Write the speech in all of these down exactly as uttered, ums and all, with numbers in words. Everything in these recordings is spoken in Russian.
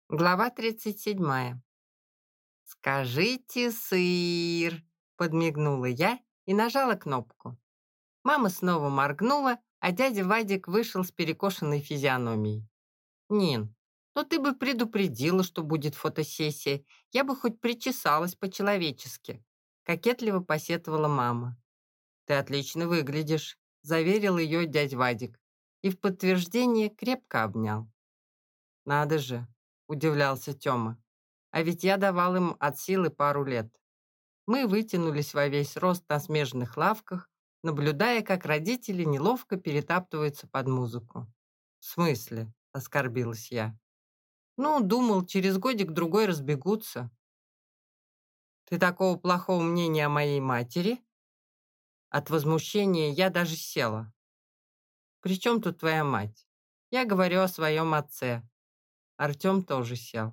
Глава тридцать седьмая. «Скажите сыр!» — подмигнула я и нажала кнопку. Мама снова моргнула, а дядя Вадик вышел с перекошенной физиономией. «Нин, ну ты бы предупредила, что будет фотосессия. Я бы хоть причесалась по-человечески», — кокетливо посетовала мама. «Ты отлично выглядишь», — заверил ее дядь Вадик и в подтверждение крепко обнял. «Надо же!» — удивлялся Тёма. «А ведь я давал им от силы пару лет». Мы вытянулись во весь рост на смежных лавках, наблюдая, как родители неловко перетаптываются под музыку. «В смысле?» — оскорбилась я. «Ну, думал, через годик-другой разбегутся». «Ты такого плохого мнения о моей матери?» От возмущения я даже села. «При чем тут твоя мать? Я говорю о своем отце». Артем тоже сел.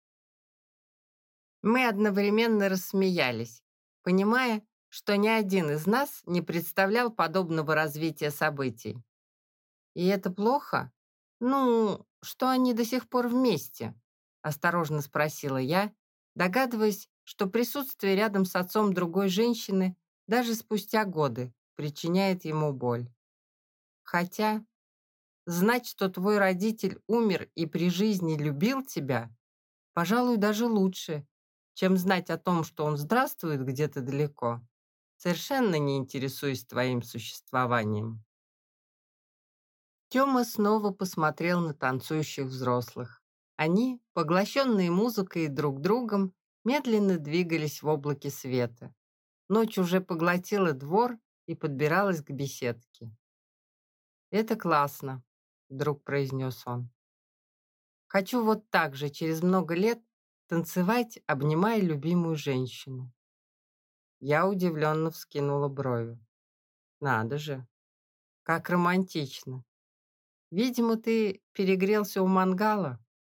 Мы одновременно рассмеялись, понимая, что ни один из нас не представлял подобного развития событий. «И это плохо? Ну, что они до сих пор вместе?» — осторожно спросила я, догадываясь, что присутствие рядом с отцом другой женщины даже спустя годы причиняет ему боль. Хотя знать, что твой родитель умер и при жизни любил тебя, пожалуй, даже лучше, чем знать о том, что он здравствует где-то далеко, совершенно не интересуясь твоим существованием. Тёма снова посмотрел на танцующих взрослых. Они, поглощенные музыкой и друг другом, медленно двигались в облаке света. Ночь уже поглотила двор и подбиралась к беседке. «Это классно», — вдруг произнес он. «Хочу вот так же через много лет танцевать, обнимая любимую женщину». Я удивленно вскинула брови. «Надо же, как романтично. Видимо, ты перегрелся у мангала?»